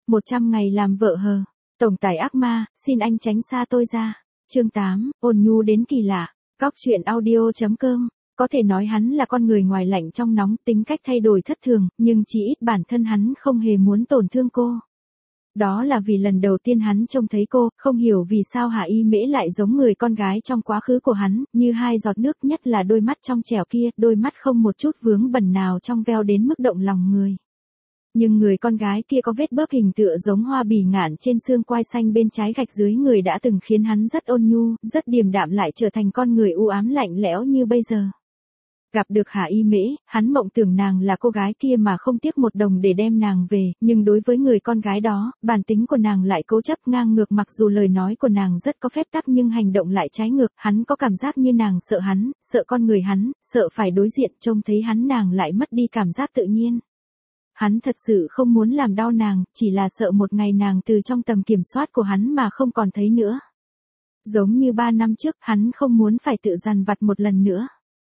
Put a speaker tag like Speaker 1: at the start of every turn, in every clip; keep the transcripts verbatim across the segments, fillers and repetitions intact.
Speaker 1: một trăm ngày làm vợ hờ. Tổng tài ác ma, xin anh tránh xa tôi ra. Chương tám, ôn nhu đến kỳ lạ. Góc truyện audio.com. Có thể nói hắn là con người ngoài lạnh trong nóng, tính cách thay đổi thất thường, nhưng chỉ ít bản thân hắn không hề muốn tổn thương cô. Đó là vì lần đầu tiên hắn trông thấy cô, không hiểu vì sao Hạ Y Mễ lại giống người con gái trong quá khứ của hắn, như hai giọt nước, nhất là đôi mắt trong trẻo kia, đôi mắt không một chút vướng bẩn nào trong veo đến mức động lòng người. Nhưng người con gái kia có vết bớp hình tựa giống hoa bỉ ngạn trên xương quai xanh bên trái gạch dưới người đã từng khiến hắn rất ôn nhu, rất điềm đạm lại trở thành con người u ám lạnh lẽo như bây giờ. Gặp được Hạ Y Mễ, hắn mộng tưởng nàng là cô gái kia mà không tiếc một đồng để đem nàng về, nhưng đối với người con gái đó, bản tính của nàng lại cố chấp ngang ngược, mặc dù lời nói của nàng rất có phép tắc nhưng hành động lại trái ngược, hắn có cảm giác như nàng sợ hắn, sợ con người hắn, sợ phải đối diện, trông thấy hắn nàng lại mất đi cảm giác tự nhiên. Hắn thật sự không muốn làm đau nàng, chỉ là sợ một ngày nàng từ trong tầm kiểm soát của hắn mà không còn thấy nữa. Giống như ba năm trước, hắn không muốn phải tự dằn vặt một lần nữa.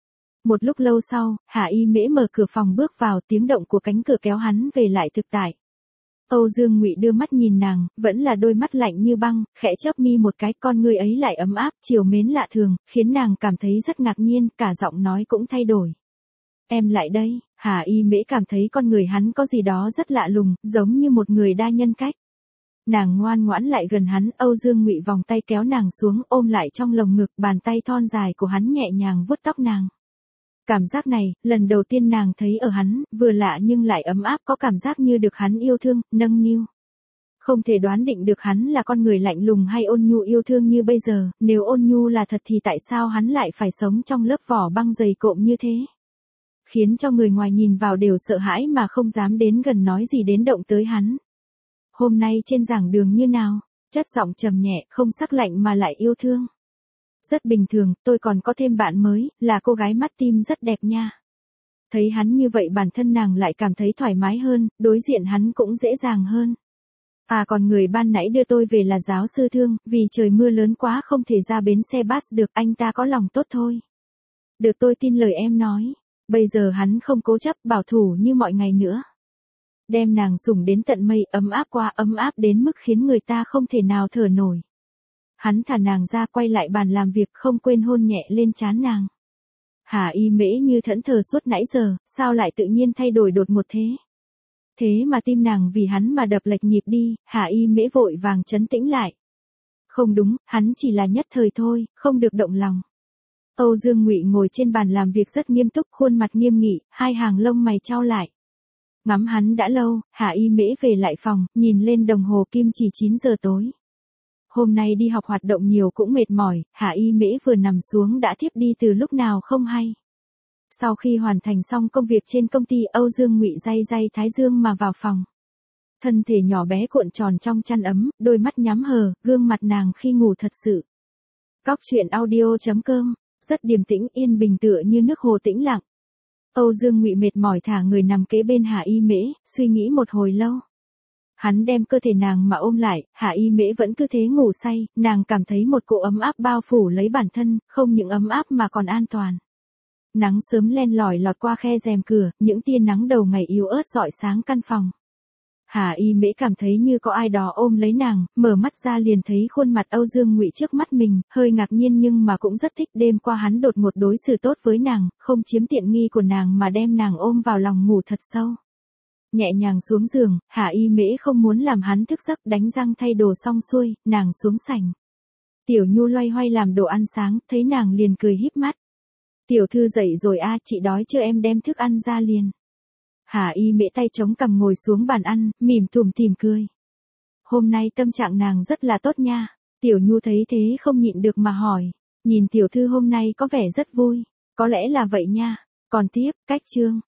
Speaker 1: Một lúc lâu sau, Hạ Y Mễ mở cửa phòng bước vào, tiếng động của cánh cửa kéo hắn về lại thực tại. Âu Dương Ngụy đưa mắt nhìn nàng, vẫn là đôi mắt lạnh như băng, khẽ chớp mi một cái, con người ấy lại ấm áp, trìu mến lạ thường, khiến nàng cảm thấy rất ngạc nhiên, cả giọng nói cũng thay đổi. Em lại đây. Hạ Y Mễ cảm thấy con người hắn có gì đó rất lạ lùng, giống như một người đa nhân cách. Nàng ngoan ngoãn lại gần hắn, Âu Dương Ngụy vòng tay kéo nàng xuống, ôm lại trong lồng ngực, bàn tay thon dài của hắn nhẹ nhàng vuốt tóc nàng. Cảm giác này, lần đầu tiên nàng thấy ở hắn, vừa lạ nhưng lại ấm áp, có cảm giác như được hắn yêu thương, nâng niu. Không thể đoán định được hắn là con người lạnh lùng hay ôn nhu yêu thương như bây giờ, nếu ôn nhu là thật thì tại sao hắn lại phải sống trong lớp vỏ băng dày cộm như thế? Khiến cho người ngoài nhìn vào đều sợ hãi mà không dám đến gần nói gì đến động tới hắn. Hôm nay trên giảng đường như nào? Chất giọng trầm nhẹ, không sắc lạnh mà lại yêu thương. Rất bình thường, tôi còn có thêm bạn mới, là cô gái mắt tim rất đẹp nha. Thấy hắn như vậy bản thân nàng lại cảm thấy thoải mái hơn, đối diện hắn cũng dễ dàng hơn. À còn người ban nãy đưa tôi về là giáo sư Thương, vì trời mưa lớn quá không thể ra bến xe bus được, anh ta có lòng tốt thôi. Được, tôi tin lời em nói. Bây giờ hắn không cố chấp bảo thủ như mọi ngày nữa. Đem nàng sủng đến tận mây, ấm áp qua ấm áp đến mức khiến người ta không thể nào thở nổi. Hắn thả nàng ra, quay lại bàn làm việc, không quên hôn nhẹ lên trán nàng. Hạ Y Mễ như thẫn thờ suốt nãy giờ, sao lại tự nhiên thay đổi đột ngột thế? Thế mà tim nàng vì hắn mà đập lệch nhịp đi, Hạ Y Mễ vội vàng trấn tĩnh lại. Không đúng, hắn chỉ là nhất thời thôi, không được động lòng. Âu Dương Ngụy ngồi trên bàn làm việc rất nghiêm túc, khuôn mặt nghiêm nghị, hai hàng lông mày chau lại. Ngắm hắn đã lâu, Hạ Y Mễ về lại phòng, nhìn lên đồng hồ kim chỉ chín giờ tối. Hôm nay đi học hoạt động nhiều cũng mệt mỏi, Hạ Y Mễ vừa nằm xuống đã thiếp đi từ lúc nào không hay. Sau khi hoàn thành xong công việc trên công ty, Âu Dương Ngụy day day thái dương mà vào phòng. Thân thể nhỏ bé cuộn tròn trong chăn ấm, đôi mắt nhắm hờ, gương mặt nàng khi ngủ thật sự. Góc truyện audio.com. Rất điềm tĩnh, yên bình tựa như nước hồ tĩnh lặng. Âu Dương Ngụy mệt mỏi thả người nằm kế bên Hạ Y Mễ, suy nghĩ một hồi lâu. Hắn đem cơ thể nàng mà ôm lại, Hạ Y Mễ vẫn cứ thế ngủ say, nàng cảm thấy một cỗ ấm áp bao phủ lấy bản thân, không những ấm áp mà còn an toàn. Nắng sớm len lỏi lọt qua khe rèm cửa, những tia nắng đầu ngày yếu ớt rọi sáng căn phòng. Hạ Y Mễ cảm thấy như có ai đó ôm lấy nàng, mở mắt ra liền thấy khuôn mặt Âu Dương Ngụy trước mắt mình, hơi ngạc nhiên nhưng mà cũng rất thích. Đêm qua hắn đột ngột đối xử tốt với nàng, không chiếm tiện nghi của nàng mà đem nàng ôm vào lòng ngủ thật sâu. Nhẹ nhàng xuống giường, Hạ Y Mễ không muốn làm hắn thức giấc, đánh răng thay đồ xong xuôi, nàng xuống sảnh. Tiểu Nhu loay hoay làm đồ ăn sáng, thấy nàng liền cười híp mắt. Tiểu thư dậy rồi a, chị đói chưa, em đem thức ăn ra liền. Hạ Y Mễ tay chống cằm ngồi xuống bàn ăn, mỉm tủm tỉm cười. Hôm nay tâm trạng nàng rất là tốt nha. Tiểu Nhu thấy thế không nhịn được mà hỏi. Nhìn tiểu thư hôm nay có vẻ rất vui. Có lẽ là vậy nha. Còn tiếp, cách chương.